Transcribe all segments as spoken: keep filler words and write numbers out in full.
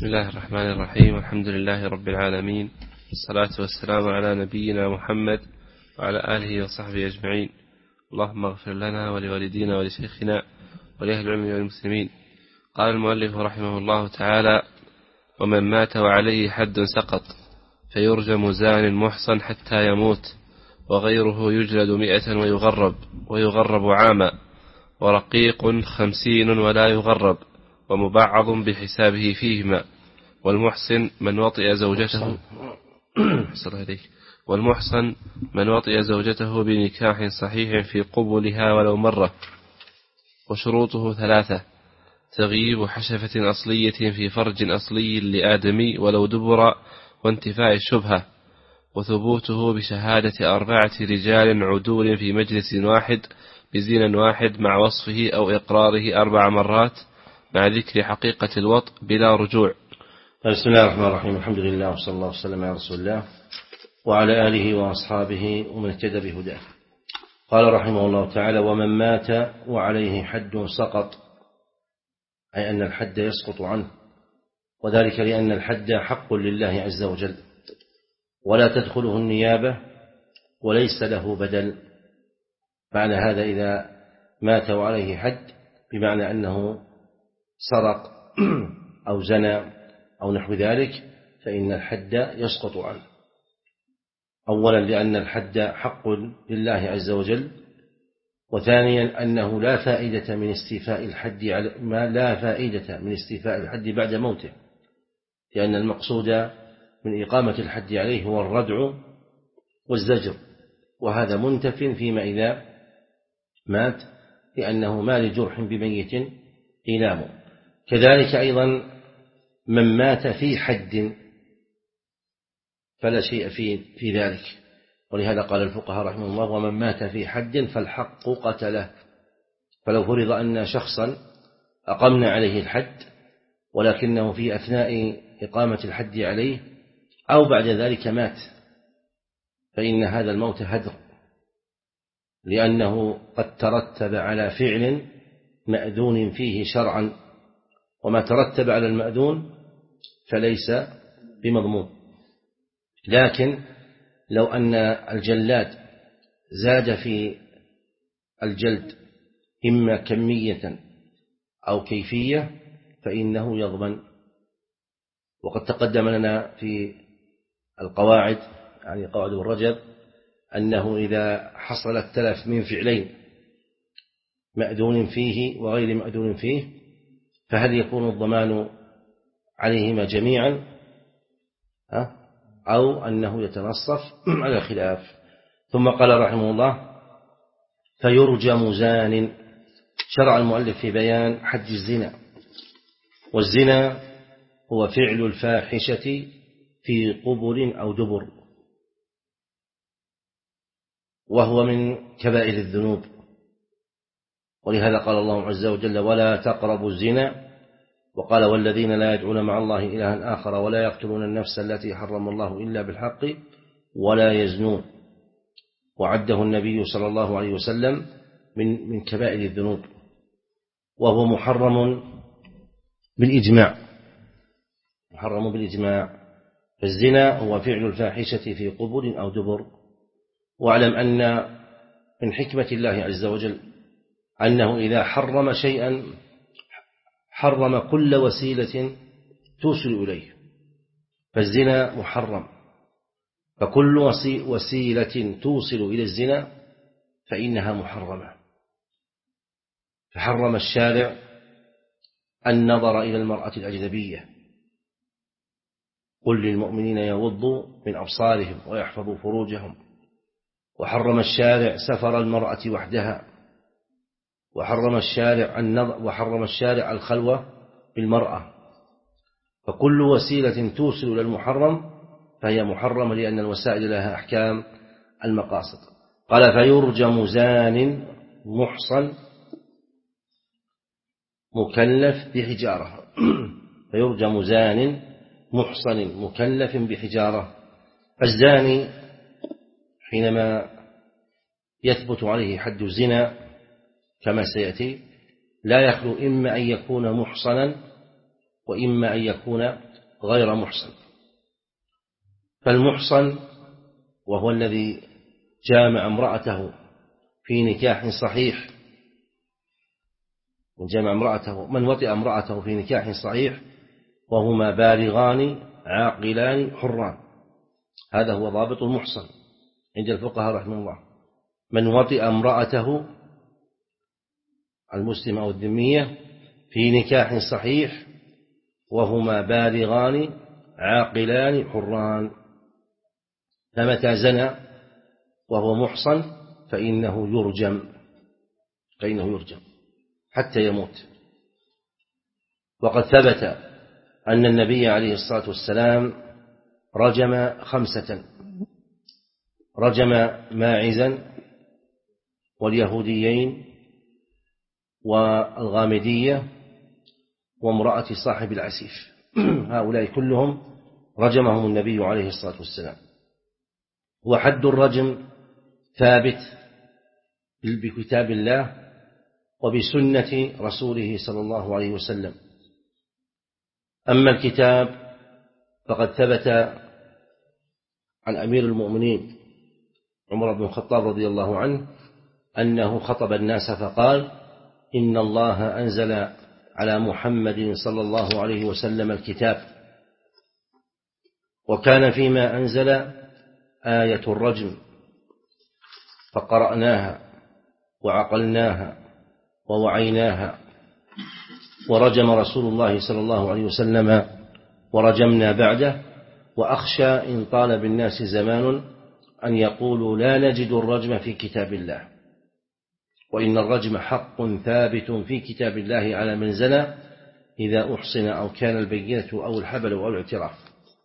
بسم الله الرحمن الرحيم. الحمد لله رب العالمين، والصلاة والسلام على نبينا محمد وعلى آله وصحبه أجمعين. اللهم اغفر لنا ولوالدينا ولشيخنا ولأهل العلم والمسلمين. قال المؤلف رحمه الله تعالى: ومن مات وعليه حد سقط فيرجم زان محصن حتى يموت، وغيره يجلد مئة ويغرب ويغرب عاما، ورقيق خمسين ولا يغرب، ومبعض بحسابه فيهما. والمحسن من وطئ زوجته والمحسن من وطئ زوجته بنكاح صحيح في قبلها ولو مرة. وشروطه ثلاثة: تغييب حشفة أصلية في فرج أصلي لآدمي ولو دبر، وانتفاء الشبهة، وثبوته بشهادة أربعة رجال عدول في مجلس واحد بزنا واحد مع وصفه أو إقراره أربع مرات مع ذكر حقيقة الوطء بلا رجوع. بسم الله الرحمن الرحيم. الحمد لله وصلى الله وسلم على رسول الله وعلى آله وأصحابه ومن اهتدى بهداه. قال رحمه الله تعالى: ومن مات وعليه حد سقط، أي أن الحد يسقط عنه، وذلك لأن الحد حق لله عز وجل ولا تدخله النيابة وليس له بدل. معنى هذا إذا مات وعليه حد بمعنى أنه سرق أو زنى أو نحو ذلك فإن الحد يسقط عنه، أولا لأن الحد حق لله عز وجل، وثانيا أنه لا فائدة من استيفاء الحد ما لا فائدة من استيفاء الحد بعد موته، لأن المقصود من إقامة الحد عليه هو الردع والزجر، وهذا منتف فيما إذا مات، لأنه ما لجرح بميت إيلام. كذلك أيضا من مات في حد فلا شيء في في ذلك، ولهذا قال الفقهاء رحمه الله: ومن مات في حد فالحق قتله. فلو فرض أن شخصا أقمنا عليه الحد ولكنه في أثناء إقامة الحد عليه أو بعد ذلك مات، فإن هذا الموت هدر، لأنه قد ترتب على فعل مأذون فيه شرعا، وما ترتب على المأذون فليس بمضمون. لكن لو أن الجلاد زاد في الجلد إما كمية أو كيفية فإنه يضمن. وقد تقدم لنا في القواعد، يعني قواعد الرجب، أنه إذا حصل التلف من فعلين مأذون فيه وغير مأذون فيه فهل يكون الضمان عليهما جميعا أو أنه يتنصف على خلاف. ثم قال رحمه الله: فيرجم زان. شرع المؤلف في بيان حد الزنا، والزنا هو فعل الفاحشة في قبل أو دبر، وهو من كبائر الذنوب، ولهذا قال الله عز وجل: ولا تقربوا الزنا، وقال: والذين لا يدعون مع الله إلها آخر ولا يقتلون النفس التي حرم الله إلا بالحق ولا يزنون. وعده النبي صلى الله عليه وسلم من من كبائر الذنوب، وهو محرم بالإجماع، محرم بالإجماع. فالزنا هو فعل الفاحشة في قبل أو دبر. واعلم أن من حكمة الله عز وجل أنه إذا حرم شيئا حرم كل وسيلة توصل إليه، فالزنا محرم، فكل وسيلة توصل إلى الزنا فإنها محرمة. فحرم الشارع النظر إلى المرأة الأجنبية: قل للمؤمنين يغضوا من أبصارهم ويحفظوا فروجهم. وحرم الشارع سفر المرأة وحدها، وحرم الشارع النظر وحرم الشارع الخلوة بالمرأة. فكل وسيلة توصل إلى المحرم فهي محرمة، لأن الوسائل لها أحكام المقاصد. قال: فيرجم زان محصن مكلف بحجارة. فيرجم زان محصن مكلف بحجارة. الزاني حينما يثبت عليه حد الزنا كما سيأتي لا يخلو إما أن يكون محصنا وإما أن يكون غير محصن. فالمحصن وهو الذي جامع امرأته في نكاح صحيح من جامع امرأته من وطئ امرأته في نكاح صحيح وهما بالغان عاقلان حران، هذا هو ضابط المحصن عند الفقهاء رحمه الله. من وطئ امرأته المسلمة أو الذمية في نكاح صحيح وهما بالغان عاقلان حران، فمتى زنى وهو محصن فإنه يرجم فإنه يرجم حتى يموت. وقد ثبت أن النبي عليه الصلاة والسلام رجم خمسة: رجم ماعزا واليهوديين والغامدية وامرأة صاحب العسيف، هؤلاء كلهم رجمهم النبي عليه الصلاة والسلام. وحد الرجم ثابت بكتاب الله وبسنة رسوله صلى الله عليه وسلم. أما الكتاب فقد ثبت عن أمير المؤمنين عمر بن الخطاب رضي الله عنه أنه خطب الناس فقال: إن الله أنزل على محمد صلى الله عليه وسلم الكتاب، وكان فيما أنزل آية الرجم، فقرأناها وعقلناها ووعيناها، ورجم رسول الله صلى الله عليه وسلم ورجمنا بعده، وأخشى إن طال بالناس زمان أن يقولوا لا نجد الرجم في كتاب الله، وإن الرجم حق ثابت في كتاب الله على من زنى إذا أحصن أو كان البينة أو الحبل أو الاعتراف.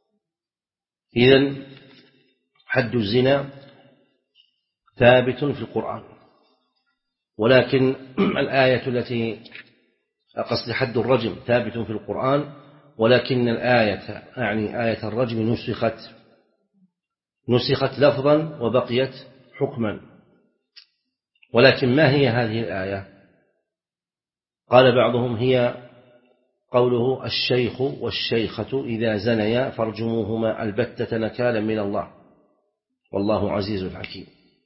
إذن حد الزنا ثابت في القرآن، ولكن الآية التي قصد حد الرجم ثابت في القرآن، ولكن الآية يعني آية الرجم نسخت نسخت لفظا وبقيت حكما. ولكن ما هي هذه الآية؟ قال بعضهم هي قوله: الشيخ والشيخة إذا زنيا فارجموهما البتة نكالا من الله والله عزيز حكيم.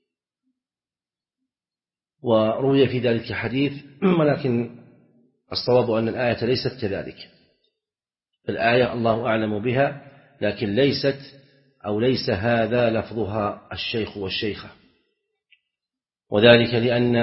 وروي في ذلك حديث، ولكن الصواب أن الآية ليست كذلك. الآية الله أعلم بها، لكن ليست أو ليس هذا لفظها الشيخ والشيخة، وذلك لأن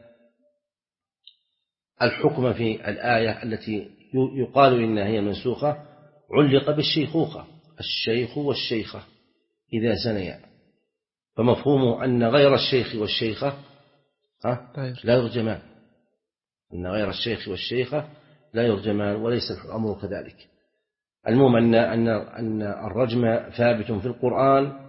الحكم في الآية التي يقال إنها هي منسوخة علق بالشيخوخة: الشيخ والشيخة إذا زنيا، فمفهوم أن غير الشيخ والشيخة لا يرجمان، أن غير الشيخ والشيخة لا يرجمان، وليس الأمر كذلك. المهم أن أن أن الرجم ثابت في القرآن،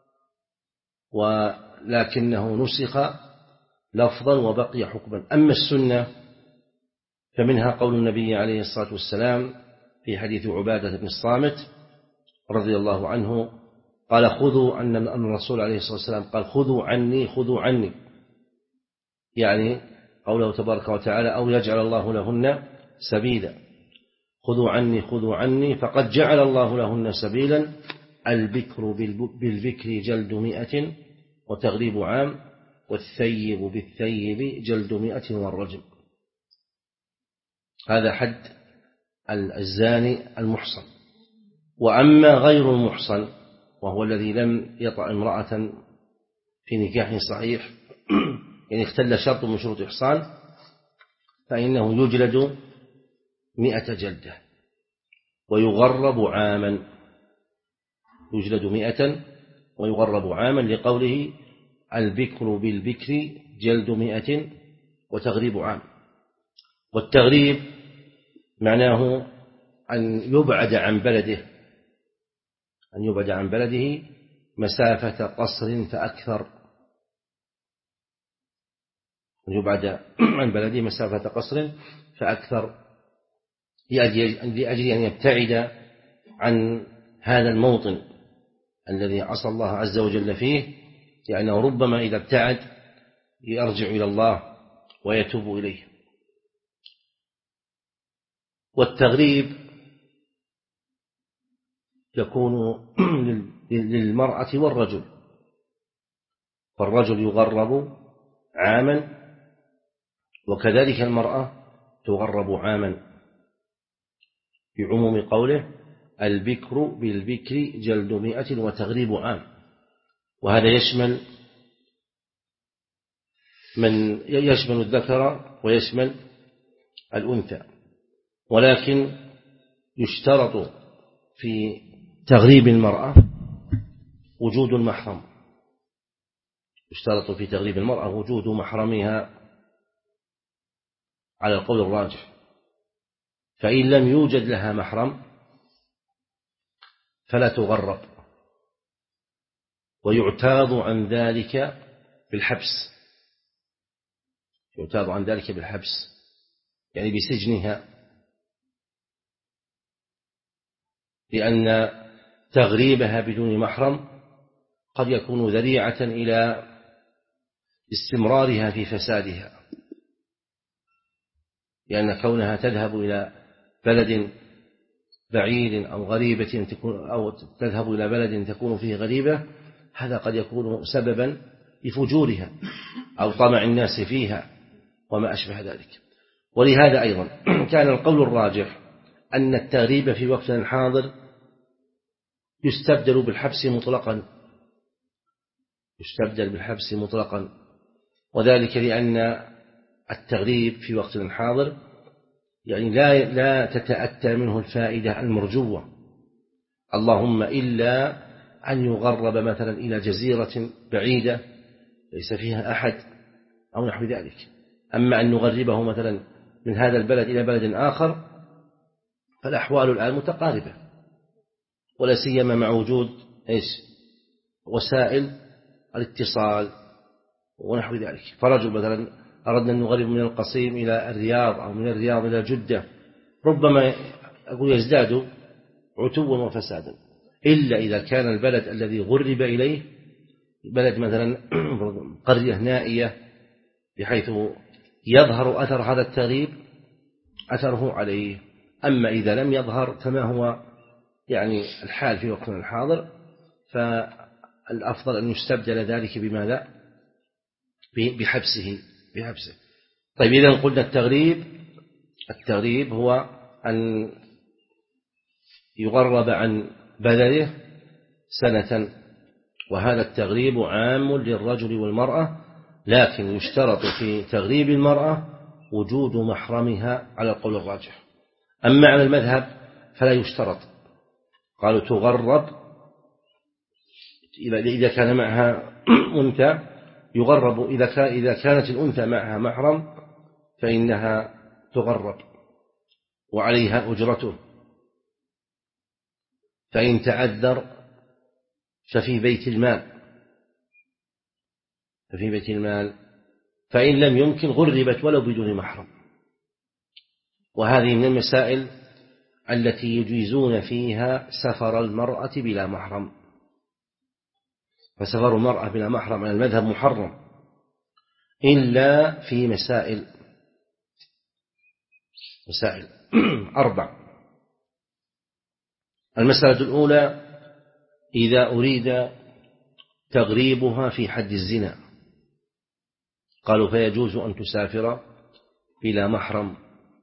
ولكنه نسخ لفظا وبقي حكما. أما السنة فمنها قول النبي عليه الصلاة والسلام في حديث عبادة بن الصامت رضي الله عنه قال: خذوا أن الرسول عليه الصلاة والسلام قال: خذوا عني خذوا عني، يعني قوله تبارك وتعالى: أو يجعل الله لهن سبيلا. خذوا عني خذوا عني فقد جعل الله لهن سبيلا، البكر بالبكر جلد مئة وتغريب عام، والثيب بالثيب جلد مئة والرجم. هذا حد الزاني المحصن. وأما غير المحصن وهو الذي لم يطأ امرأة في نكاح صحيح، يعني اختل شرط من شروط إحصان، فإنه يجلد مئة جلدة ويغرب عاما، يجلد مئة ويغرب عاما، لقوله: البكر بالبكر جلد مئة وتغريب عام. والتغريب معناه أن يبعد عن بلده أن يبعد عن بلده مسافة قصر فأكثر أن يبعد عن بلده مسافة قصر فأكثر لأجل أن يبتعد عن هذا الموطن الذي عصى الله عز وجل فيه، لأنه ربما إذا ابتعد يرجع إلى الله ويتوب إليه. والتغريب يكون للمرأة والرجل، فالرجل يغرب عاما وكذلك المرأة تغرب عاما، بعموم قوله البكر بالبكر جلد مئة وتغريب عام. وهذا يشمل من يشمل الذكر ويشمل الأنثى، ولكن يشترط في تغريب المرأة وجود المحرم، يشترط في تغريب المرأة وجود محرمها على القول الراجح، فإن لم يوجد لها محرم فلا تغرب، ويعتاض عن ذلك بالحبس، يعتاض عن ذلك بالحبس يعني بسجنها، لأن تغريبها بدون محرم قد يكون ذريعة إلى استمرارها في فسادها، لأن كونها تذهب إلى بلد بعيد أو غريبة تكون أو تذهب إلى بلد تكون فيه غريبة، هذا قد يكون سببا لفجورها أو طمع الناس فيها وما أشبه ذلك. ولهذا أيضا كان القول الراجح أن التغريب في وقتنا الحاضر يستبدل بالحبس مطلقا، يستبدل بالحبس مطلقا، وذلك لأن التغريب في وقتنا الحاضر يعني لا لا تتأتى منه الفائدة المرجوة، اللهم إلا أن يغرب مثلا إلى جزيرة بعيدة ليس فيها أحد أو نحو ذلك. أما أن نغربه مثلا من هذا البلد إلى بلد آخر فالأحوال الآن متقاربة، ولا سيما مع وجود إيش وسائل الاتصال ونحو ذلك. فرجل مثلا أردنا أن نغرب من القصيم إلى الرياض أو من الرياض إلى جدة، ربما أقول يزداد عتوا وفسادا، إلا إذا كان البلد الذي غرب إليه بلد مثلا قرية نائية بحيث يظهر أثر هذا التغريب أثره عليه. أما إذا لم يظهر كما هو يعني الحال في وقتنا الحاضر فالأفضل أن يستبدل ذلك بماذا؟ بحبسه بحبسه. طيب إذا قلنا التغريب التغريب هو أن يغرب عن بلده سنة، وهذا التغريب عام للرجل والمرأة، لكن يشترط في تغريب المرأة وجود محرمها على القول الراجح. أما على المذهب فلا يشترط، قالوا تغرب إذا كان معها أنثى، يغرب إذا كانت الأنثى معها محرم فإنها تغرب وعليها أجرته، فإن تعذر ففي بيت المال ففي بيت المال فإن لم يمكن غربت ولو بدون محرم. وهذه من المسائل التي يجيزون فيها سفر المرأة بلا محرم، فسفر المرأة بلا محرم على المذهب محرم إلا في مسائل مسائل أربع. المسألة الأولى إذا أريد تغريبها في حد الزنا، قالوا فيجوز أن تسافر بلا محرم.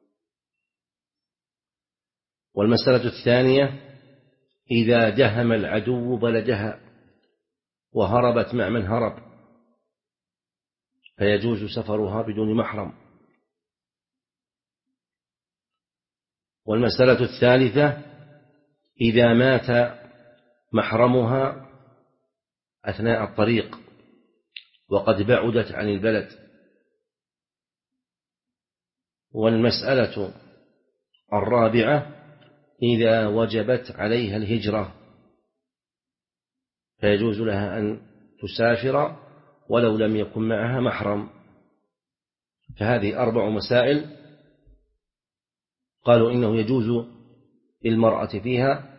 والمسألة الثانية إذا دهم العدو بلدها وهربت مع من هرب فيجوز سفرها بدون محرم. والمسألة الثالثة إذا مات محرمها أثناء الطريق وقد بعدت عن البلد. والمسألة الرابعة إذا وجبت عليها الهجرة فيجوز لها أن تسافر ولو لم يكن معها محرم. فهذه أربع مسائل قالوا إنه يجوز للمرأة فيها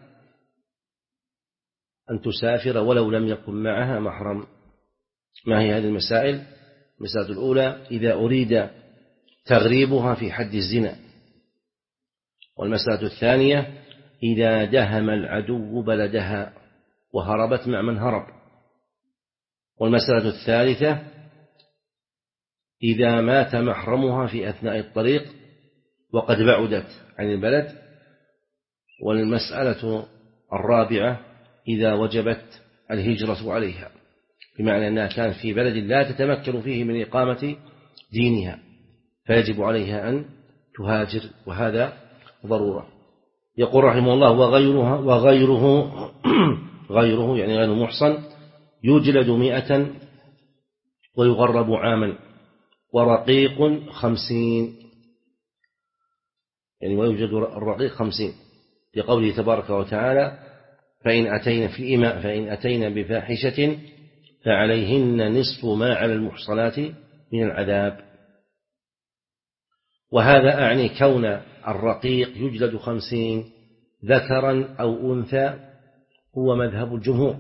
أن تسافر ولو لم يكن معها محرم. ما هي هذه المسائل؟ المسألة الأولى إذا أريد تغريبها في حد الزنا. والمسألة الثانية إذا دهم العدو بلدها وهربت مع من هرب. والمسألة الثالثة إذا مات محرمها في أثناء الطريق وقد بعدت عن البلد. والمسألة الرابعة إذا وجبت الهجرة عليها، بمعنى أنها كانت في بلد لا تتمكن فيه من إقامة دينها فيجب عليها أن تهاجر، وهذا ضرورة. يقول رحمه الله وغيرها وغيره غيره يعني غير المحصن يجلد مئة ويغرب عاما ورقيق خمسين، يعني ويوجد الرقيق خمسين، لقوله تبارك وتعالى فإن أتينا في الإماء فإن أتينا بفاحشة فعليهن نصف ما على المحصنات من العذاب. وهذا أعني كون الرقيق يجلد خمسين ذكرا أو أنثى هو مذهب الجمهور،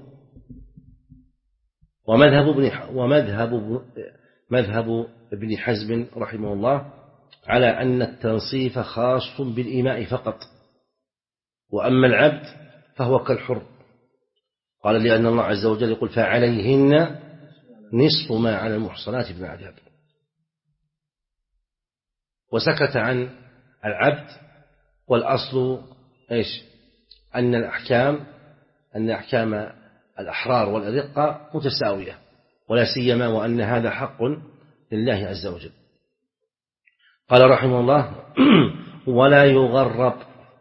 ومذهب ابن ومذهب مذهب ابن حزم رحمه الله على أن التنصيف خاص بالإماء فقط، وأما العبد فهو كالحر. قال لأن الله عز وجل يقول فعليهن نصف ما على المحصنات من العذاب، وسكت عن العبد. والأصل إيش؟ أن الأحكام أن أحكام الأحرار والأرقة متساوية، ولا سيما وأن هذا حق لله عز وجل. قال رحمه الله ولا يغرب،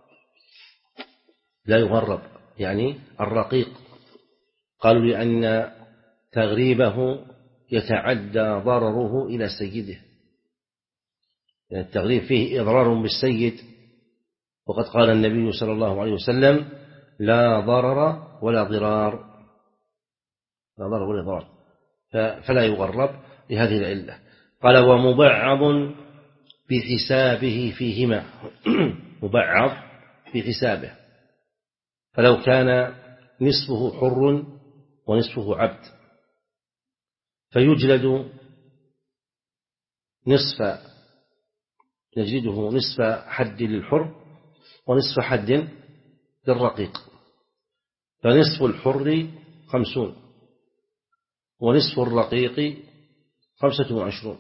لا يغرب يعني الرقيق، قالوا لأن تغريبه يتعدى ضرره إلى سيده، يعني التغريب فيه إضرار بالسيد، وقد قال النبي صلى الله عليه وسلم لا ضرر ولا ضرار، لا ضرر ولا ضرار، فلا يغرب لهذه العلة. قال ومبعض بحسابه فيهما مبعض بحسابه، فلو كان نصفه حر ونصفه عبد فيجلد نصف نجلده نصف حد للحر ونصف حد للرقيق، فنصف الحر خمسون ونصف الرقيق خمسة وعشرون،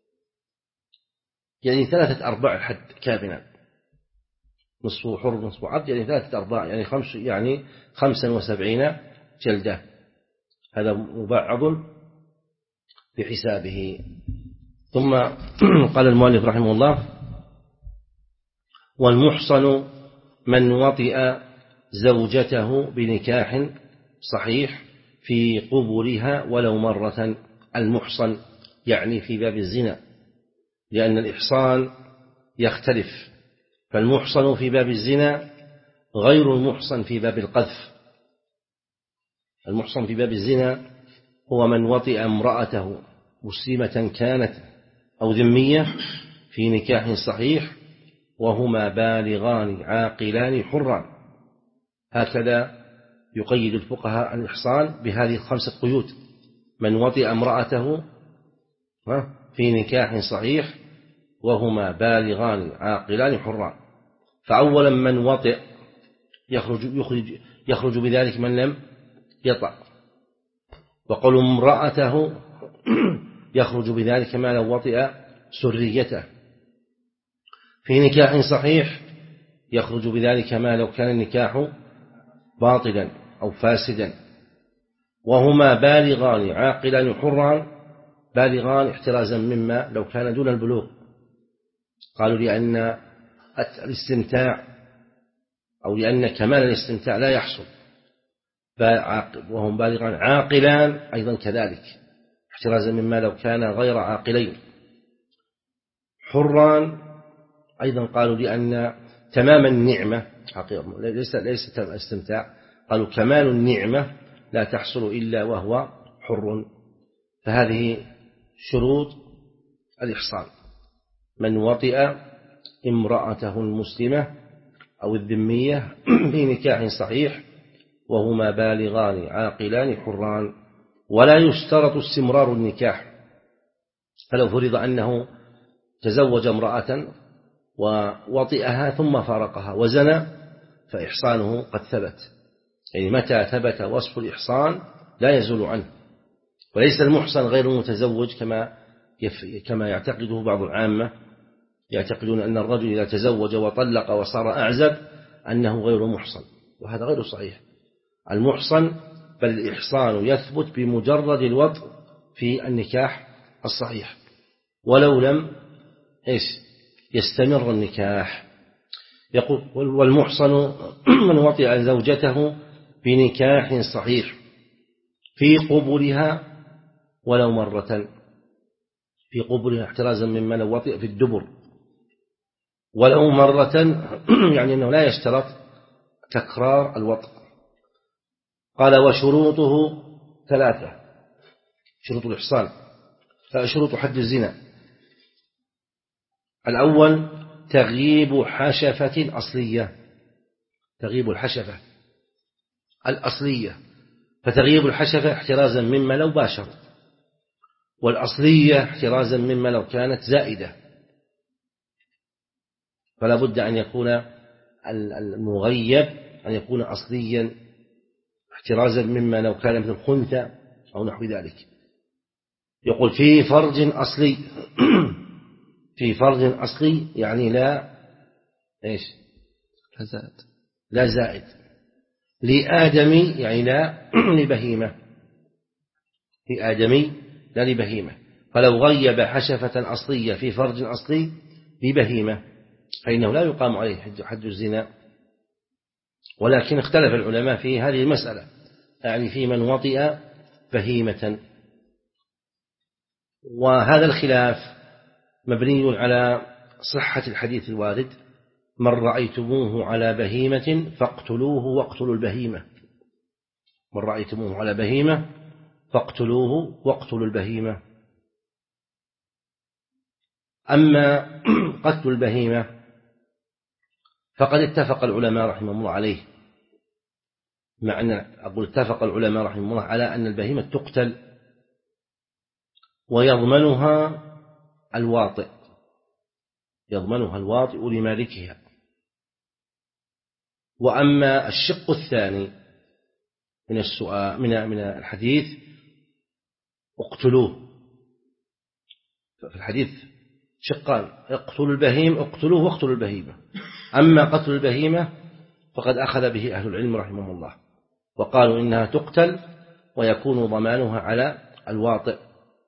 يعني ثلاثة أرباع الحد كاملا، نصفه حر ونصفه عبد يعني ثلاثة أرباع، يعني خمس يعني خمسا وسبعين جلدة. هذا مبعض بحسابه. ثم قال المؤلف رحمه الله والمحصن من وطئ زوجته بنكاح صحيح في قبلها ولو مرة. المحصن يعني في باب الزنا، لأن الإحصان يختلف، فالمحصن في باب الزنا غير المحصن في باب القذف. المحصن في باب الزنا هو من وطئ امرأته مسلمة كانت أو ذمية في نكاح صحيح وهما بالغان عاقلان حران. هكذا يقيد الفقهاء الإحصان بهذه الخمسة قيود: من وطئ امرأته في نكاح صحيح وهما بالغان عاقلان حران. فأولا من وطئ يخرج, يخرج, يخرج بذلك من لم يطأ، وقول امرأته يخرج بذلك ما لو وطئ سريته. في نكاح صحيح يخرج بذلك ما لو كان النكاح باطلا أو فاسدا. وهما بالغان عاقلان حران، بالغان احترازا مما لو كان دون البلوغ، قالوا لأن الاستمتاع أو لأن كمال الاستمتاع لا يحصل، وهم بالغان عاقلان أيضا كذلك احترازا مما لو كان غير عاقلين. حران أيضا قالوا لأن تمام النعمة حقيقة ليس ليس استمتاع، قالوا كمال النعمة لا تحصل إلا وهو حر. فهذه شروط الإحصان: من وطئ امرأته المسلمة أو الذمية بنكاح صحيح وهما بالغان عاقلان حران. ولا يشترط استمرار النكاح، فلو فرض أنه تزوج امرأة ووطئها ثم فارقها وزنى فإحصانه قد ثبت، يعني متى ثبت وصف الإحصان لا يزول عنه. وليس المحصن غير المتزوج كما كما يعتقده بعض العامة، يعتقدون أن الرجل إذا تزوج وطلق وصار أعزب أنه غير محصن، وهذا غير صحيح. المحصن بل الإحصان يثبت بمجرد الوطء في النكاح الصحيح ولو لم إيش يستمر النكاح. يقول والمحصن من وطئ زوجته بنكاح صحيح في قبلها ولو مرة، في قبلها احترازا مما لو وطئ في الدبر، ولو مرة يعني أنه لا يشترط تكرار الوطئ. قال وشروطه ثلاثة، شروط الإحصان شروط حد الزنا: الأول تغييب حشفة أصلية، تغييب الحشفة الأصلية، فتغييب الحشفة احترازا مما لو باشر، والأصلية احترازا مما لو كانت زائدة، فلا بد أن يكون المغيب أن يكون أصليا احترازا مما لو كان مثل الخنثى أو نحو ذلك. يقول في فرج أصلي في فرج أصلي يعني لا إيش لا زائد، لا زائد. لآدمي يعني لا لبهيمة، لآدمي لا لبهيمة. فلو غيب حشفة أصلية في فرج أصلي ببهيمة فإنه لا يقام عليه حد الزنا. ولكن اختلف العلماء في هذه المسألة، يعني في من وطئ بهيمة، وهذا الخلاف مبني على صحة الحديث الوارد: من رأيتموه على بهيمة فاقتلوه واقتلوا البهيمة. من رأيتموه على بهيمة فاقتلوه واقتلوا البهيمة. أما قتل البهيمة فقد اتفق العلماء رحمهم الله عليه، مع أن أقول اتفق العلماء رحمهم الله على أن البهيمة تقتل ويضمنها الواطئ، يضمنها الواطئ لمالكها. وأما الشق الثاني من السؤال من من الحديث اقتلوه، في الحديث شقان: اقتلوا البهيم اقتلوه واقتلوا البهيمة. أما قتل البهيمة فقد أخذ به أهل العلم رحمهم الله، وقالوا إنها تقتل ويكون ضمانها على الواطئ.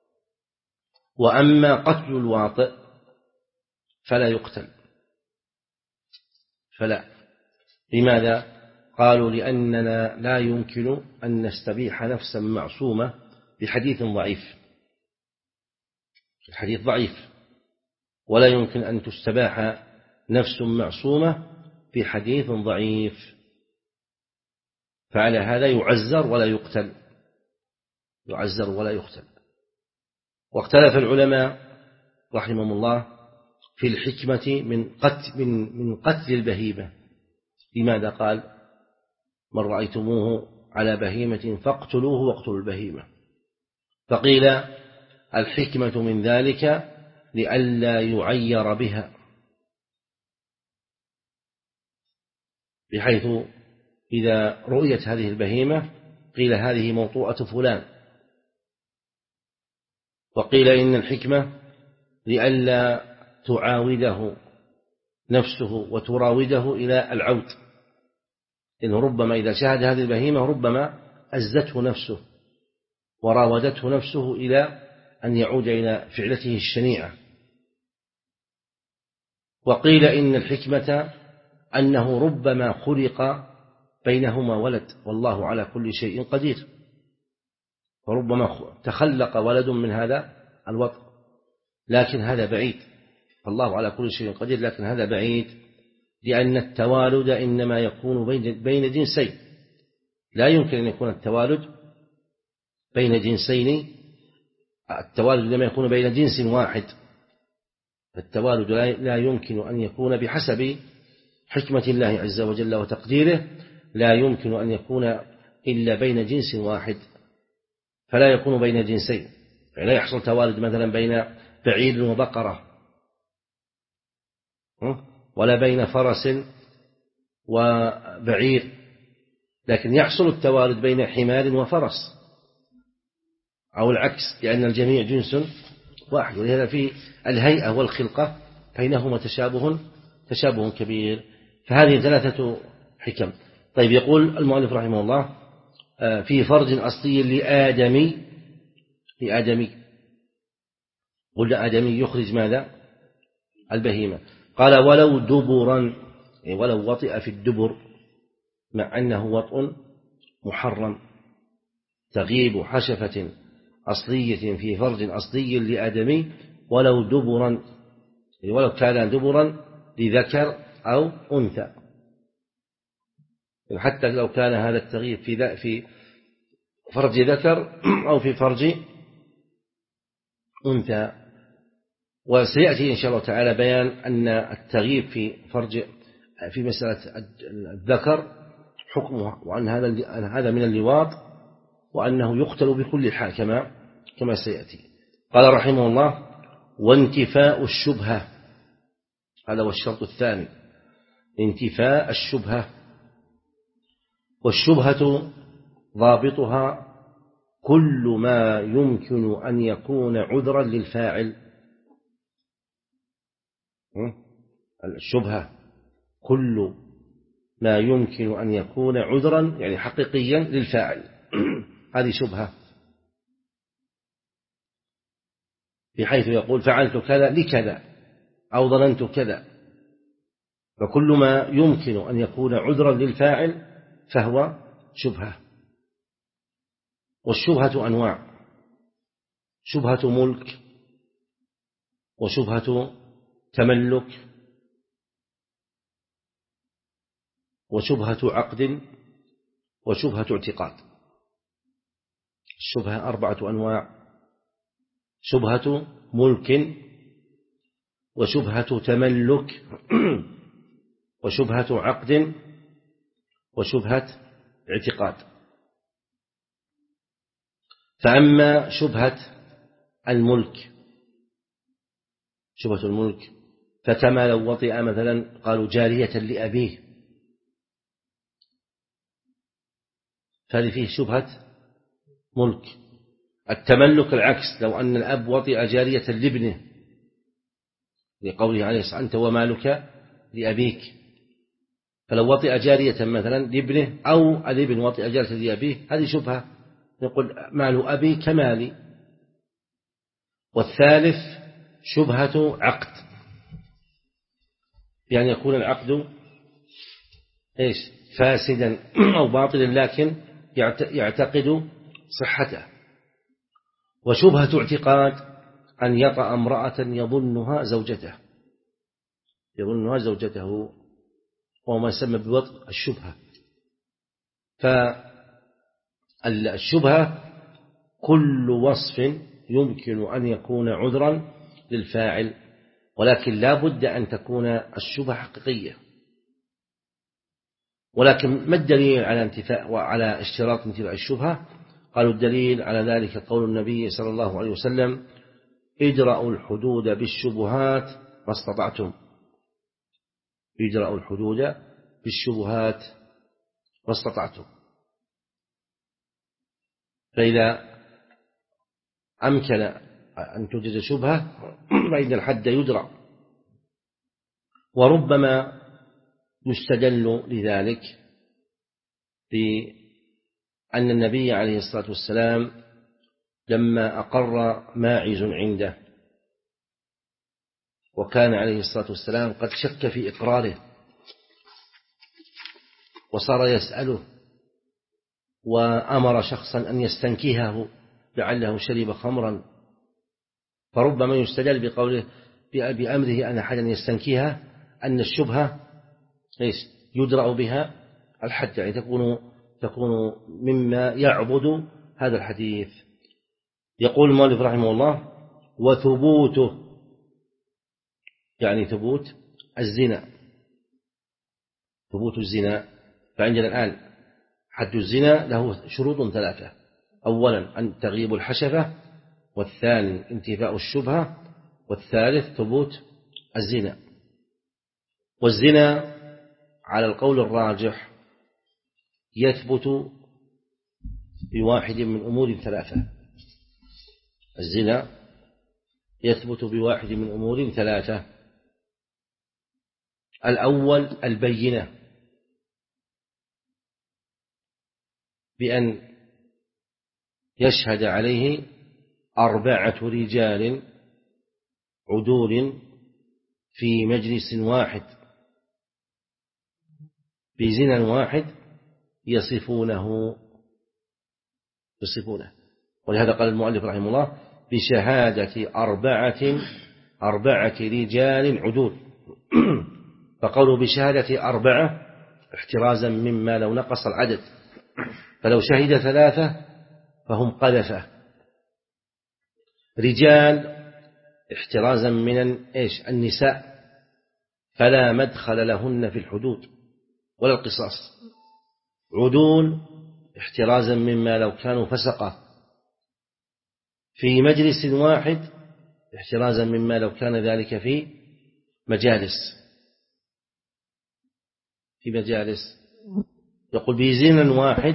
وأما قتل الواطئ فلا يقتل، فلا. لماذا؟ قالوا لأننا لا يمكن أن نستبيح نفسا معصومة بحديث ضعيف، الحديث ضعيف، ولا يمكن أن تستباح نفس معصومة بحديث ضعيف، فعلى هذا يعزر ولا يقتل، يعزر ولا يقتل. واختلف العلماء رحمهم الله في الحكمة من قتل, من من قتل البهيمة. لماذا قال من رأيتموه على بهيمة فاقتلوه واقتلوا البهيمة؟ فقيل الحكمة من ذلك لئلا يعير بها، بحيث إذا رؤيت هذه البهيمة قيل هذه موطوءة فلان. وقيل إن الحكمة لئلا تعاوده نفسه وتراوده إلى العود، إنه ربما إذا شاهد هذه البهيمة ربما أزته نفسه وراودته نفسه إلى أن يعود إلى فعلته الشنيعة. وقيل إن الحكمة أنه ربما خلق بينهما ولد والله على كل شيء قدير، وربما تخلق ولد من هذا الوطء، لكن هذا بعيد، فالله على كل شيء قدير، لكن هذا بعيد، لأن التوالد إنما يكون بين جنسين، لا يمكن أن يكون التوالد بين جنسين، التوالد لما يكون بين جنس واحد، التوالد لا يمكن أن يكون بحسب حكمة الله عز وجل وتقديره، لا يمكن أن يكون إلا بين جنس واحد، فلا يكون بين جنسين، لا يحصل توالد مثلا بين بعير وبقرة، ولا بين فرس وبعير، لكن يحصل التوارد بين حمار وفرس أو العكس، لأن الجميع جنس واحد، ولهذا في الهيئة والخلقة بينهما تشابه تشابه كبير. فهذه ثلاثة حكم. طيب، يقول المؤلف رحمه الله في فرج أصلي لآدمي لآدمي قلنا آدمي يخرج ماذا؟ البهيمة. قال ولو دبرا، يعني ولو وطئ في الدبر، مع أنه وطء محرم، تغيب حشفة أصلية في فرج أصلي لآدمي ولو دبرا، يعني ولو كان دبرا لذكر أو أنثى، حتى لو كان هذا التغييب في في فرج ذكر أو في فرج أنثى. وسيأتي إن شاء الله تعالى بيان أن التغييب في فرج في مسألة الذكر حكمه، وأن هذا هذا من اللواط، وأنه يقتل بكل حال كما كما سيأتي. قال رحمه الله وانتفاء الشبهة، هذا هو الشرط الثاني، انتفاء الشبهة. والشبهة ضابطها كل ما يمكن أن يكون عذرا للفاعل. الشبهة كل ما يمكن أن يكون عذرا، يعني حقيقيا للفاعل، هذه شبهة، بحيث يقول فعلت كذا لكذا أو ظننت كذا، فكل ما يمكن أن يكون عذرا للفاعل فهو شبهة. والشبهة أنواع: شبهة ملك، وشبهة تملك، وشبهة عقد، وشبهة اعتقاد. الشبهة أربعة أنواع: شبهة ملك، وشبهة تملك، وشبهة عقد، وشبهة اعتقاد. فأما شبهة الملك، شبهة الملك فكما لو وطئ مثلا قالوا جارية لأبيه، فهذه فيه شبهة ملك. التملك العكس، لو أن الأب وطئ جارية لابنه، لقوله عليه الصلاة أنت ومالك لأبيك، فلو وطئ جارية مثلا لابنه أو الابن وطئ جارية لأبيه، هذه شبهة، يقول مال أبي كمالي. والثالث شبهة عقد، يعني يكون العقد إيش فاسدا أو باطلا لكن يعتقد صحته. وشبهة اعتقاد أن يطأ امرأة يظنها زوجته يظنها زوجته وهو ما يسمى بوطء الشبهة. فالشبهة كل وصف يمكن أن يكون عذرا للفاعل، ولكن لا بد أن تكون الشبهة حقيقية. ولكن ما الدليل على انتفاء وعلى اشتراط انتفاء الشبهة؟ قالوا الدليل على ذلك قول النبي صلى الله عليه وسلم ادرأوا الحدود بالشبهات ما استطعتم ادرأوا الحدود بالشبهات ما استطعتم. فإذا أمكن أن توجد شبهة فإن الحد يدرأ. وربما يستدل لذلك بأن النبي عليه الصلاة والسلام لما أقر ماعز عنده، وكان عليه الصلاة والسلام قد شك في إقراره وصار يسأله، وأمر شخصا أن يستنكهه لعله شرب خمرا، فربما يستدل بقوله بأمره أن أحدا يستنكهه أن الشبهة إيش يدرأ بها الحد، يعني تكون تكون مما يعبد هذا الحديث. يقول المؤلف رحمه الله وثبوته، يعني ثبوت الزنا، ثبوت الزنا. فعندنا الآن حد الزنا له شروط ثلاثة: أولا أن تغيب الحشفة، والثاني انتفاء الشبهة، والثالث ثبوت الزنا. والزنا على القول الراجح يثبت بواحد من أمور ثلاثة. الزنا يثبت بواحد من أمور ثلاثة. الأول البينة، بأن يشهد عليه أربعة رجال عدول في مجلس واحد بزنا واحد يصفونه يصفونه ولهذا قال المؤلف رحمه الله بشهادة أربعة أربعة رجال عدول. فقوله بشهادة أربعة احترازا مما لو نقص العدد، فلو شهد ثلاثة فهم قذفة. رجال احترازا من إيش النساء، فلا مدخل لهن في الحدود ولا القصاص. عدول احترازا مما لو كانوا فسقة في مجلس واحد، احترازا مما لو كان ذلك في مجالس في مجالس يقول بزنا واحد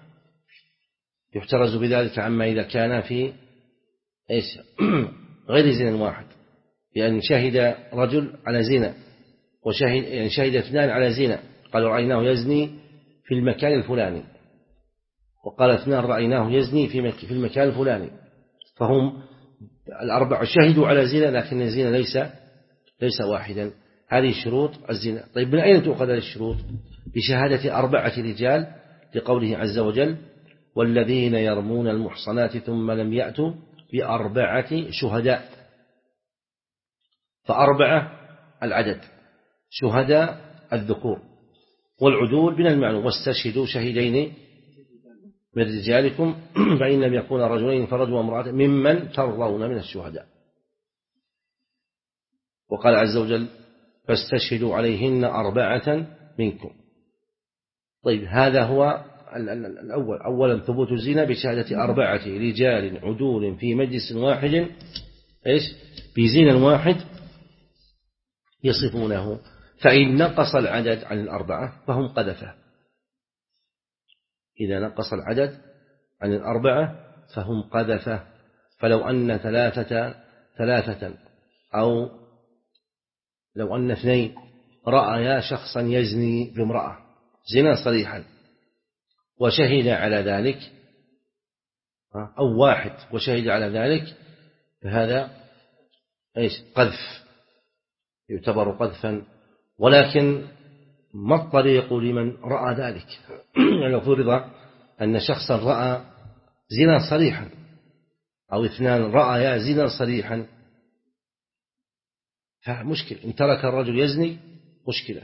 يحترز بذلك عما إذا كان في إيش غير زنا واحد، يعني شهد رجل على زنا وشهد يعني شهد اثنان على زنا، قالوا رأيناه يزني في المكان الفلاني، وقال اثنان رأيناه يزني في المكان الفلاني، فهم الأربعة شهدوا على زنا لكن الزنا ليس ليس واحدا. هذه شروط الزنا. طيب من أين تؤخذ هذه الشروط؟ بشهادة أربعة رجال، لقوله عز وجل والذين يرمون المحصنات ثم لم يأتوا بأربعة شهداء. فأربعة العدد، شهداء الذكور، والعدول من المعلوم واستشهدوا شهيدين من رجالكم فإن لم يكون رجلين فرجل وامرأة ممن ترضون من الشهداء. وقال عز وجل فاستشهدوا عليهن أربعة منكم. طيب هذا هو الأول. أولا ثبوت الزنا بشهادة أربعة رجال عدول في مجلس واحد إيش بزنا واحد يصفونه، فإن نقص العدد عن الأربعة فهم قذفة. إذا نقص العدد عن الأربعة فهم قذفة. فلو أن ثلاثة ثلاثة أو لو أن اثنين رأيا شخصا يزني بامرأة زنا صريحا وشهد على ذلك، أو واحد وشهد على ذلك، فهذا إيش قذف، يعتبر قذفا. ولكن ما الطريق لمن رأى ذلك؟ يعني لو فرض أن شخصا رأى زنا صريحا أو اثنان رأيا زنا صريحا فمشكل. إن ترك الرجل يزني مشكلة،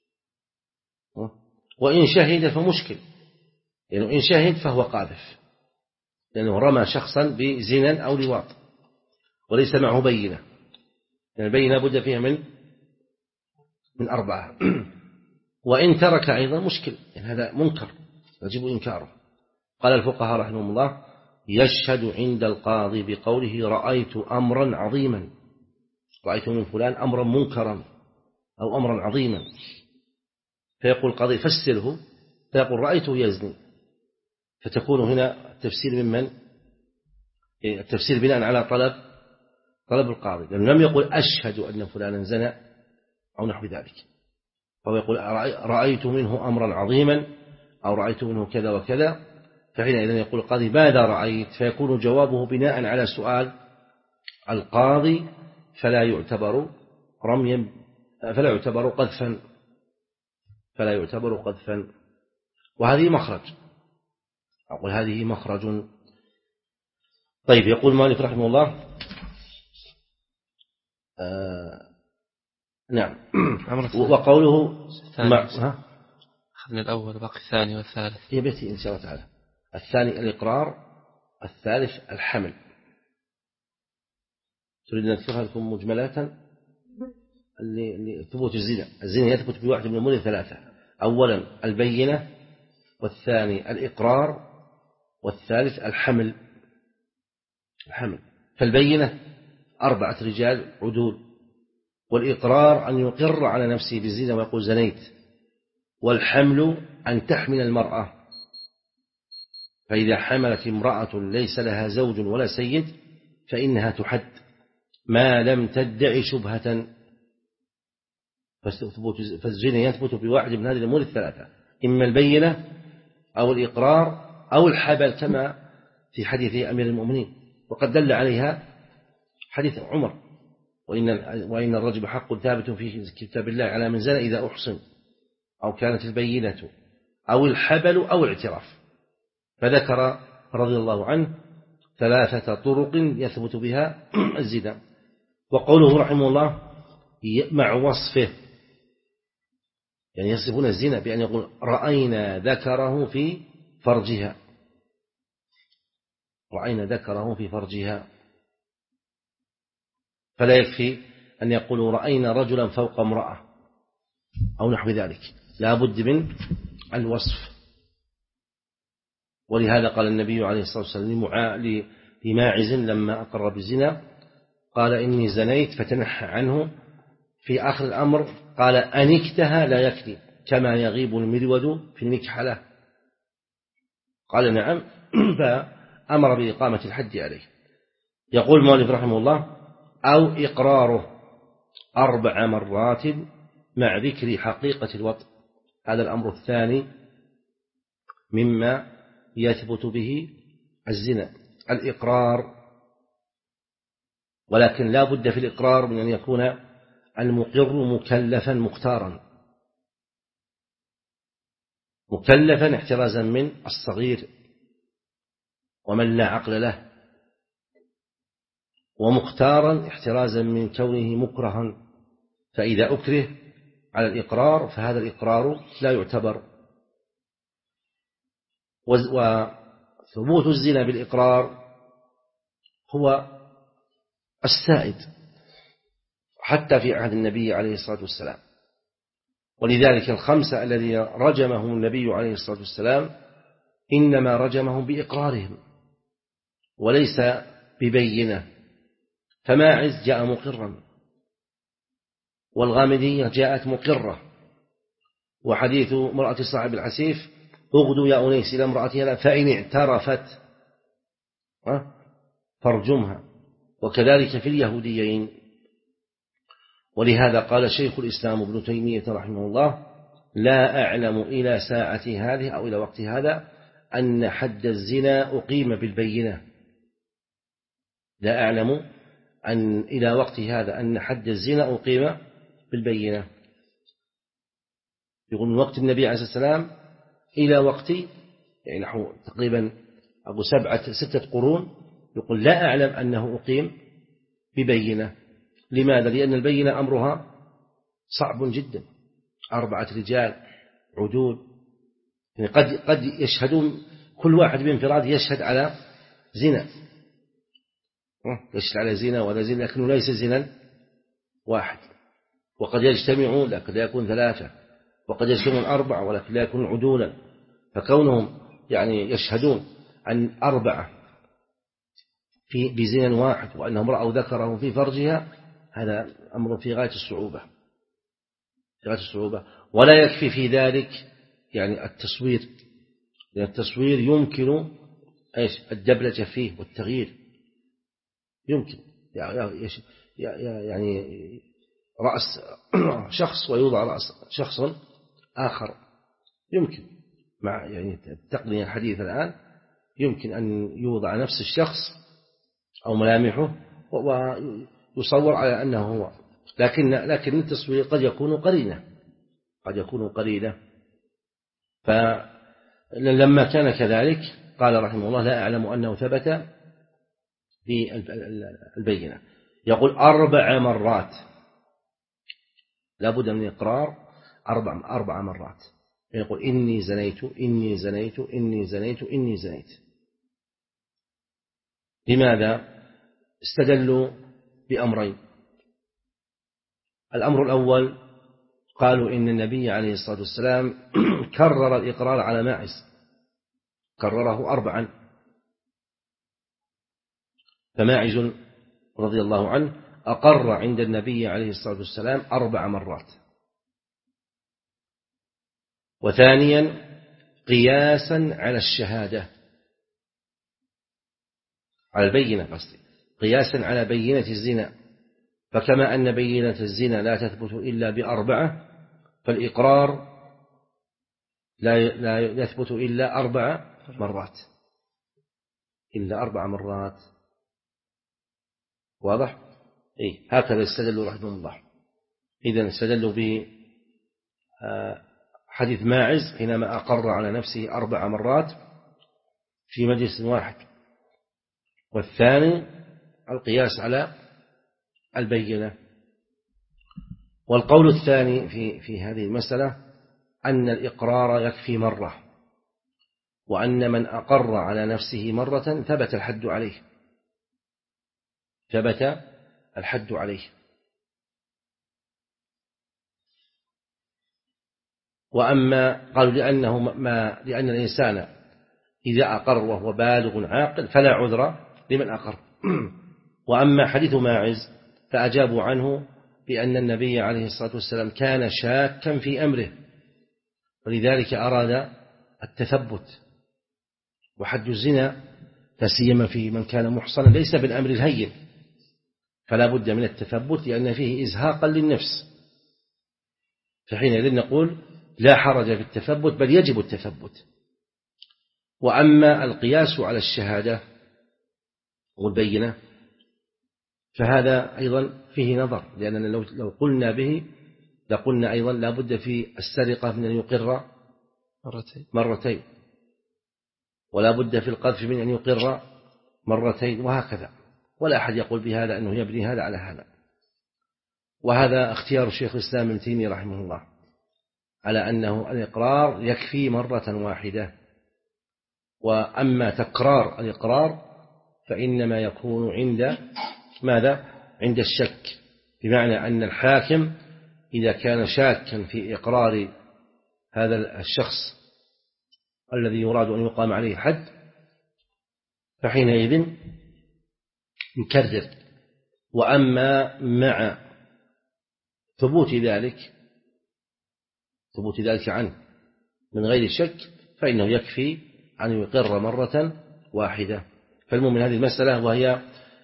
وإن شهد فمشكل، لأنه يعني إن شهد فهو قاذف، لأنه رمى شخصا بزنا أو لواط وليس معه بينة، يعني البينة بد فيها من من أربعة. وإن ترك أيضا مشكل، يعني هذا منكر يجب إنكاره. قال الفقهاء رحمهم الله يشهد عند القاضي بقوله رأيت أمرا عظيما، رأيت من فلان أمرا منكرا أو أمرا عظيما، فيقول القاضي فسره، فيقول رأيته يزني، فتكون هنا التفسير ممن التفسير بناء على طلب طلب القاضي، لأنه لم يقل أشهد أن فلانا زنى أو نحو ذلك، فهو يقول رأيت منه أمرا عظيما أو رأيت منه كذا وكذا، فحينئذ يقول القاضي ماذا رأيت؟ فيكون جوابه بناء على سؤال القاضي، فلا يعتبر رميا، فلا يعتبر قذفا، فلا يعتبر قذفا. وهذه مخرج، أقول هذه مخرج. طيب يقول مالك رحمه الله آه نعم وقوله مع أخذنا الأول باقي الثاني والثالث هي بيتي إن شاء الله تعالى. الثاني الإقرار، الثالث الحمل. تريد أن نذكرها لكم مجملات لثبوت الزنا. الزنا يثبت بواحد من الأمور ثلاثة: أولا البينة، والثاني الإقرار، والثالث الحمل. الحمل فالبينة أربعة رجال عدول، والإقرار أن يقر على نفسه بالزنا ويقول زنيت، والحمل أن تحمل المرأة، فإذا حملت امرأة ليس لها زوج ولا سيد فإنها تحد ما لم تدعي شبهة. فالزنا يثبت بواحد من هذه الأمور الثلاثة: إما البينة أو الإقرار أو الحبل، كما في حديث أمير المؤمنين، وقد دل عليها حديث عمر: وإن, وإن الرجل حق ثابت في كتاب الله على من زنى إذا أحصن، أو كانت البينة أو الحبل أو الاعتراف. فذكر رضي الله عنه ثلاثة طرق يثبت بها الزنا. وقوله رحمه الله مع وصفه، يعني يصفون الزنا بأن يقول رأينا ذكره في فرجها، رأينا ذكره في فرجها، فلا يكفي أن يقولوا رأينا رجلا فوق امرأة أو نحو ذلك، لا بد من الوصف. ولهذا قال النبي عليه الصلاة والسلام لماعز لما أقر بالزنا قال إني زنيت، فتنحى عنه. في آخر الأمر قال أنكتها لا يكني كما يغيب المرود في المكحلة، قال نعم، فأمر بإقامة الحد عليه. يقول المؤلف رحمه الله أو إقراره أربع مرات مع ذكر حقيقة الوطء. هذا الأمر الثاني مما يثبت به الزنا، الإقرار. ولكن لا بد في الإقرار من أن يكون المقر مكلفا مختارا، مكلفا احترازا من الصغير ومن لا عقل له، ومختارا احترازا من كونه مكرها. فإذا أكره على الإقرار فهذا الإقرار لا يعتبر. وثبوت الزنا بالإقرار هو السائد حتى في عهد النبي عليه الصلاة والسلام. ولذلك الخمسة الذين رجمهم النبي عليه الصلاة والسلام إنما رجمهم بإقرارهم وليس ببينة. فماعز جاء مقرا، والغامدية جاءت مقرة. وحديث امرأة صاحب العسيف اغدوا يا أنيس إلى امرأتها فإن اعترفت فارجمها، وكذلك في اليهوديين. ولهذا قال شيخ الإسلام ابن تيمية رحمه الله لا أعلم إلى ساعة هذه أو إلى وقت هذا أن حد الزنا أقيم بالبينة. لا أعلم أن إلى وقت هذا أن حد الزنا أقيم بالبينة. يقول من وقت النبي عليه الصلاة والسلام إلى وقت يعني نحو تقريبا أبو سبعة ستة قرون، يقول لا أعلم أنه أقيم ببينة. لماذا؟ لأن البينة أمرها صعب جدا، أربعة رجال عدول، يعني قد قد يشهدون كل واحد بانفراد يشهد على زنا، يشهد على زنا ولا زنا، لكنه ليس زنا واحد. وقد يجتمعون لكن لا يكون ثلاثة، وقد يجتمعون أربعة ولكن لا يكون عدولا. فكونهم يعني يشهدون عن أربعة في بزنا واحد وأنهم رأوا ذكرهم في فرجها، هذا أمر في غاية الصعوبة، في غاية الصعوبة. ولا يكفي في ذلك يعني التصوير، لأن التصوير يمكن إيش الدبلجة فيه والتغيير، يمكن يعني رأس شخص ويوضع رأس شخص آخر، يمكن مع يعني التقنية الحديثة الآن يمكن أن يوضع نفس الشخص أو ملامحه ويصور على أنه هو، لكن لكن التصوير قد يكون قرينة، قد يكون قرينة. فلما كان كذلك قال رحمه الله لا أعلم أنه ثبت بالبينة. يقول أربع مرات، لا بد من إقرار أربع أربع مرات. يقول إني زنيت إني زنيت إني زنيت إني زنيت. لماذا؟ استدلوا بأمرين. الأمر الأول قالوا إن النبي عليه الصلاة والسلام كرر الإقرار على ماعز، كرره أربعا، فماعز رضي الله عنه أقر عند النبي عليه الصلاة والسلام أربع مرات. وثانيا قياسا على الشهادة، على البينة قصدي، قياسا على بينة الزنا. فكما أن بينة الزنا لا تثبت إلا بأربعة، فالإقرار لا يثبت إلا أربع مرات، إلا أربع مرات. واضح؟ إيه، هكذا استدلوا رحمه الله. إذن استدلوا بحديث ماعز حينما أقر على نفسه أربع مرات في مجلس واحد. والثاني القياس على البينة. والقول الثاني في في هذه المسألة أن الإقرار يكفي مرة، وأن من أقر على نفسه مرة ثبت الحد عليه، ثبت الحد عليه. وأما قالوا لأنه ما لأن الإنسان إذا أقر وهو بالغ عاقل فلا عذر لمن أقر. وأما حديث ماعز فأجابوا عنه بأن النبي عليه الصلاة والسلام كان شاكا في أمره، ولذلك أراد التثبت. وحد الزنا تسيما في من كان محصنا ليس بالأمر الهين، فلا بد من التثبت لأن فيه إزهاقا للنفس، فحينئذ نقول لا حرج في التثبت بل يجب التثبت. وأما القياس على الشهادة والبينة فهذا أيضا فيه نظر، لأننا لو لو قلنا به لقلنا أيضا لا بد في السرقة من أن يقر مرتين, مرتين ولا بد في القذف من أن يقر مرتين، وهكذا. ولا أحد يقول بهذا أنه يبني هذا على هذا. وهذا اختيار الشيخ الإسلام ابن تيمية رحمه الله على أنه الإقرار يكفي مرة واحدة. وأما تكرار الإقرار فإنما يكون عند ماذا؟ عند الشك، بمعنى أن الحاكم إذا كان شاكا في إقرار هذا الشخص الذي يراد أن يقام عليه حد فحينئذ يكرر. وأما مع ثبوت ذلك ثبوت ذلك عنه من غير شك فإنه يكفي أن يقر مرة واحدة. فالمهم من هذه المسألة وهي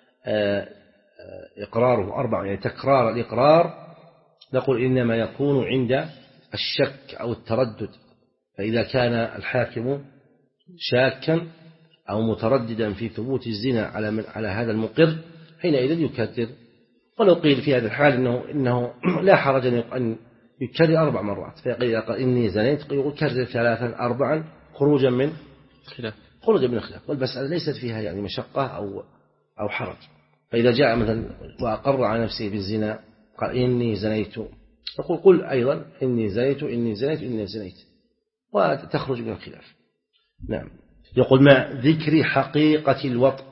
إقراره أربع، يعني تكرار الإقرار نقول إنما يكون عند الشك أو التردد. فإذا كان الحاكم شاكا أو مترددا في ثبوت الزنا على على هذا المقر حينئذ يكرر. ولو قيل في هذا الحال إنه إنه لا حرج أن يكرر أربع مرات، فيقول إني زنيت يقول كرر ثلاثا أربعا خروجا من خلاف خروجا من الخلاف، والمسألة ليست فيها يعني مشقة أو أو حرج. فإذا جاء مثلا وأقر على نفسه بالزنا قال إني زنيت، تقول قل أيضا إني زنيت إني زنيت إني زنيت وتخرج من الخلاف. نعم. يقول مع ذكر حقيقة الوطء،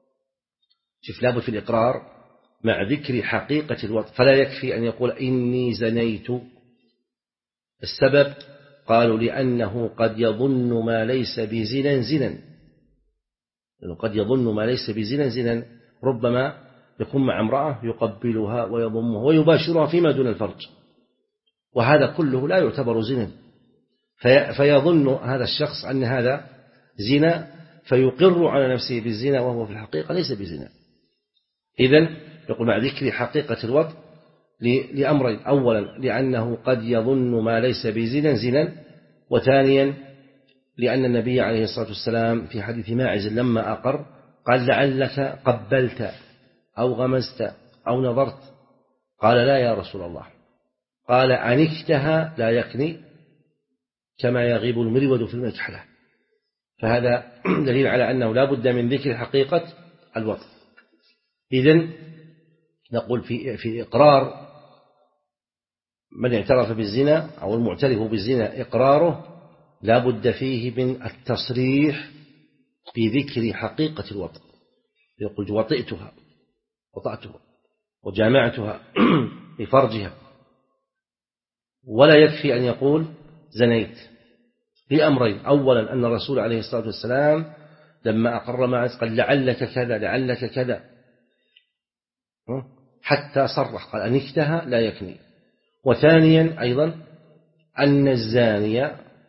شوف لابد في الإقرار مع ذكر حقيقة الوطء، فلا يكفي أن يقول إني زنيت. السبب قالوا لأنه قد يظن ما ليس بزنا زنا، لأنه قد يظن ما ليس بزنا زنا، ربما يكون مع امرأة يقبلها ويضمها ويباشرها فيما دون الفرج، وهذا كله لا يعتبر زنا، في فيظن هذا الشخص أن هذا زنا فيقر على نفسه بالزنا وهو في الحقيقة ليس بزنا. إذن يقول مع ذكر حقيقة الوطء لأمرين: أولا لأنه قد يظن ما ليس بزنا زنا، وثانيا لأن النبي عليه الصلاة والسلام في حديث ماعز لما أقر قال لعلك قبلت أو غمزت أو نظرت، قال لا يا رسول الله، قال عنكتها لا يكني كما يغيب المرود في المكحلة. فهذا دليل على أنه لا بد من ذكر حقيقة الوطء. إذن نقول في في إقرار من اعترف بالزنا أو المعترف بالزنا إقراره لا بد فيه من التصريح بذكر حقيقة الوطء، يقول وطئتها وطأتها وجامعتها بفرجها، ولا يكفي أن يقول زنيت، لأمرين: أولا أن الرسول عليه الصلاة والسلام لما أقر معه قال لعلك كذا لعلك كذا حتى صرح قال أنكتها لا يكني. وثانيا أيضا أن الزانية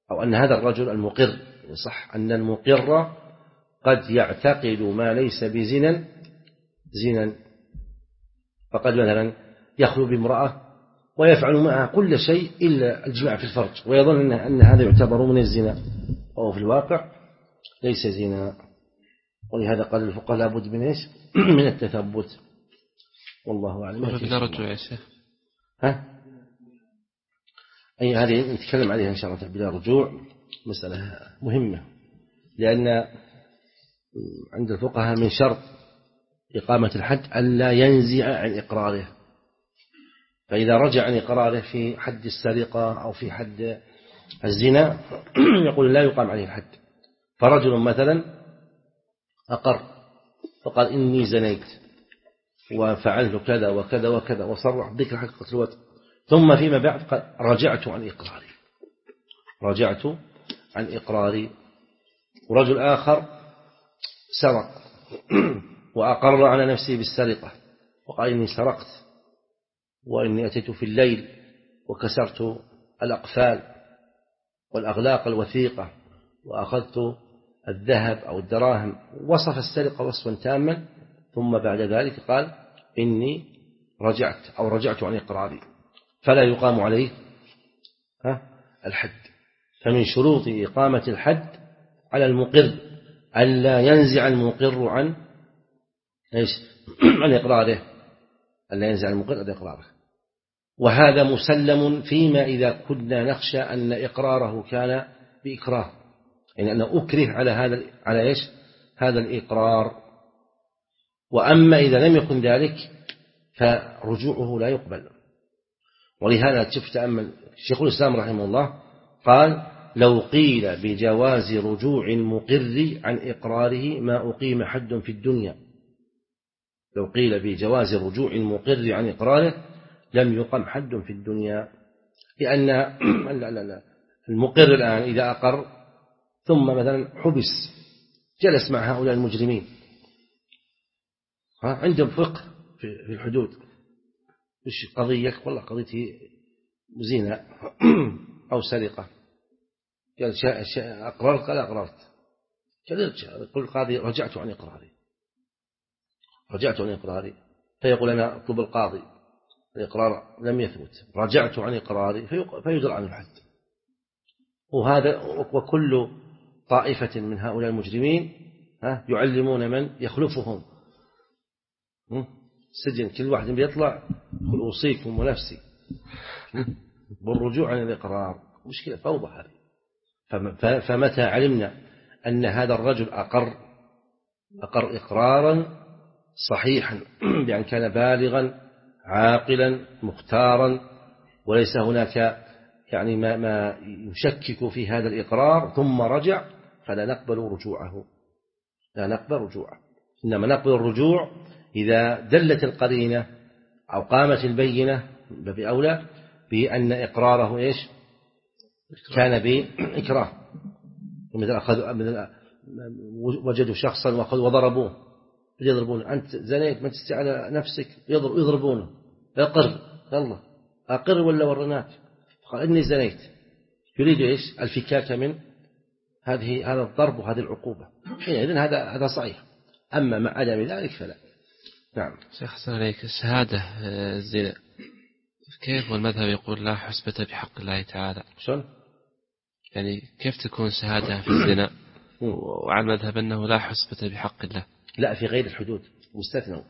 أو أن هذا الرجل المقر، صح أن المقر قد يعتقد ما ليس بزنا زنا، فقد مثلا يخلو بامرأة ويفعل معها كل شيء إلا الجماع في الفرج، ويظن أن هذا يعتبر من الزنا، وهو في الواقع ليس زنا. ولهذا قال الفقهاء لابد من إيش؟ من التثبت. والله أعلم. بلا رجوع يا شيخ. ها؟ أي هذه نتكلم عليها إن شاء الله بلا رجوع، مسألة مهمة، لأن عند الفقهاء من شرط إقامة الحد ألا ينزع عن إقراره، فإذا رجع عن إقراره في حد السرقة أو في حد الزنا يقول لا يقام عليه الحد. فرجل مثلا أقر فقال إني زنيت وفعلت كذا وكذا وكذا وصرح بذكر حقيقة الوتر، ثم فيما بعد قال رجعت عن إقراري رجعت عن إقراري. ورجل آخر سرق وأقر على نفسه بالسرقة وقال إني سرقت وإني أتيت في الليل وكسرت الأقفال والأغلاق الوثيقة وأخذت الذهب أو الدراهم، وصف السرقة وصفا تاما، ثم بعد ذلك قال إني رجعت أو رجعت عن إقراري، فلا يقام عليه الحد. فمن شروط إقامة الحد على المقر ألا ينزع المقر عن إيش؟ عن إقراره، ألا ينزع المقر عن إقراره. وهذا مسلم فيما إذا كنا نخشى أن إقراره كان بإكراه، يعني أنه أكره على هذا على إيش؟ هذا الإقرار. وأما إذا لم يكن ذلك فرجوعه لا يقبل. ولهذا تشوف تأمل شيخ الإسلام رحمه الله قال لو قيل بجواز رجوع المقر عن إقراره ما أقيم حد في الدنيا. لو قيل بجواز رجوع المقر عن إقراره لم يقم حد في الدنيا، لأن لا لا لا المقر الآن إذا أقر ثم مثلا حبس جلس مع هؤلاء المجرمين، ها عندهم فقه في الحدود، مش قضية والله قضيتي زنا أو سرقة، قال أقررت قال أقررت، يقول القاضي رجعت عن إقراري رجعت عن إقراري، فيقول أنا أطلب القاضي الإقرار لم يثبت، رجعت عن إقراري فيدر عن الحد. وهذا وكل طائفة من هؤلاء المجرمين ها يعلمون من يخلفهم السجن، كل واحد بيطلع يقول أوصيكم ونفسي بالرجوع عن الإقرار. مشكلة فوضى هذه. فمتى علمنا أن هذا الرجل أقر أقر إقرارا صحيحا بأن كان بالغا عاقلا مختارا وليس هناك يعني ما, ما يشكك في هذا الإقرار ثم رجع، فلا نقبل رجوعه لا نقبل رجوعه إنما نقبل الرجوع إذا دلت القرينة أو قامت البينة بأولى بأن إقراره إيش كان بإكراه. مثل أخذوا وجدوا شخصا وأخذوا وضربوه يضربونه، أنت زنيت ما تستطيع على نفسك، يضرب يضربونه يقر يلا أقر ولا ورناك، قال إني زنيت، يريد إيش الفكاك من هذه هذا الضرب وهذه العقوبة، حينئذ هذا هذا صحيح. أما مع عدم ذلك فلا. نعم. شيخ حسن عليك الشهادة الزنا كيف؟ والمذهب يقول لا حسبة بحق الله تعالى. شلون؟ يعني كيف تكون شهادة في الزنا وعلى المذهب أنه لا حسبة بحق الله؟ لا في غير الحدود مستثنى.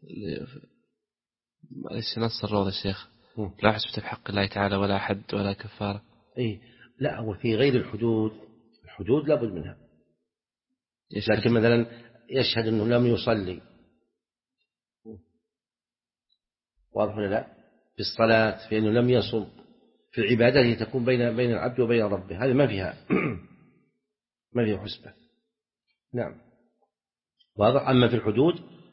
ليش نص الروضة الشيخ لا حسبة بحق الله تعالى ولا حد ولا كفارة؟ إيه لا هو في غير الحدود الحدود لابد منها، لكن مثلا يشهد أنه لم يصلي، واضح ولا لا؟ في الصلاة في أنه لم يصم، في العبادة هي تكون بين بين العبد وبين ربه، هذه ما فيها ما فيها حسبة. نعم واضح. أما في الحدود